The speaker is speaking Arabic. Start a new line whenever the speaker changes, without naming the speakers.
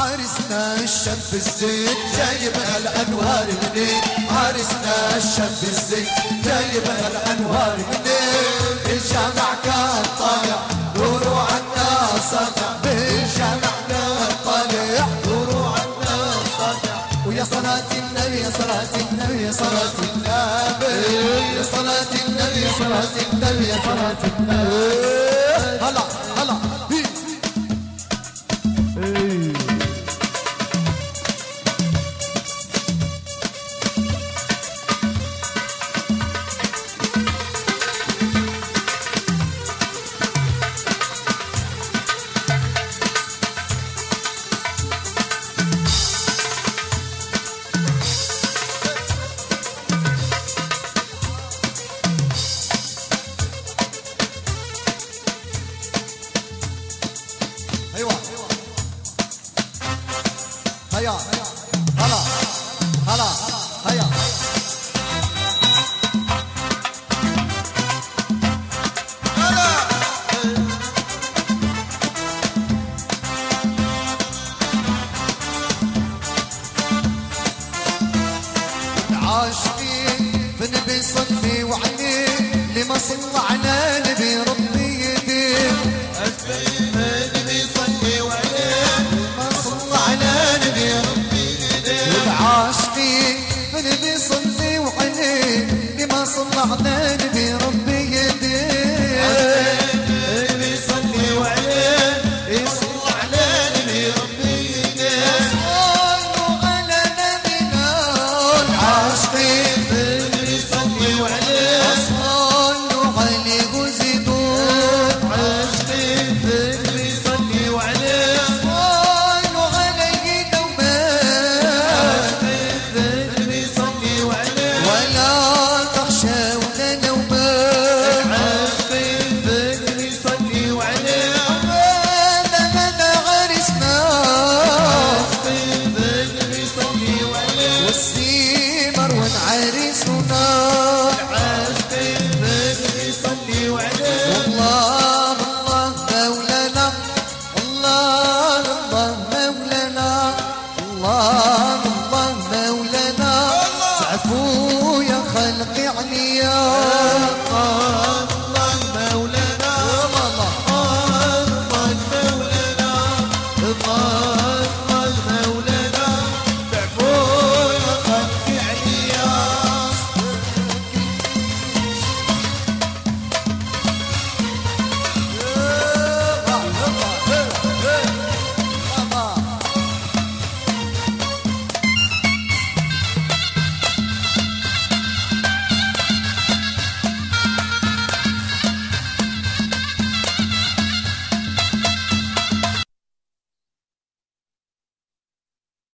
عرسنا الشاب الزين جايب الانوار منين، عرسنا الشاب الزين جايب الانوار منين. الجامع كان طالع نور عنا ساطع، بالجامع كان طالع نور عنا ساطع. ويا صلاة النبي يا صلاة النبي يا صلاة النبي يا صلاة النبي يا صلاة النبي يا صلاة النبي. هلا هلا هيا هلا هلا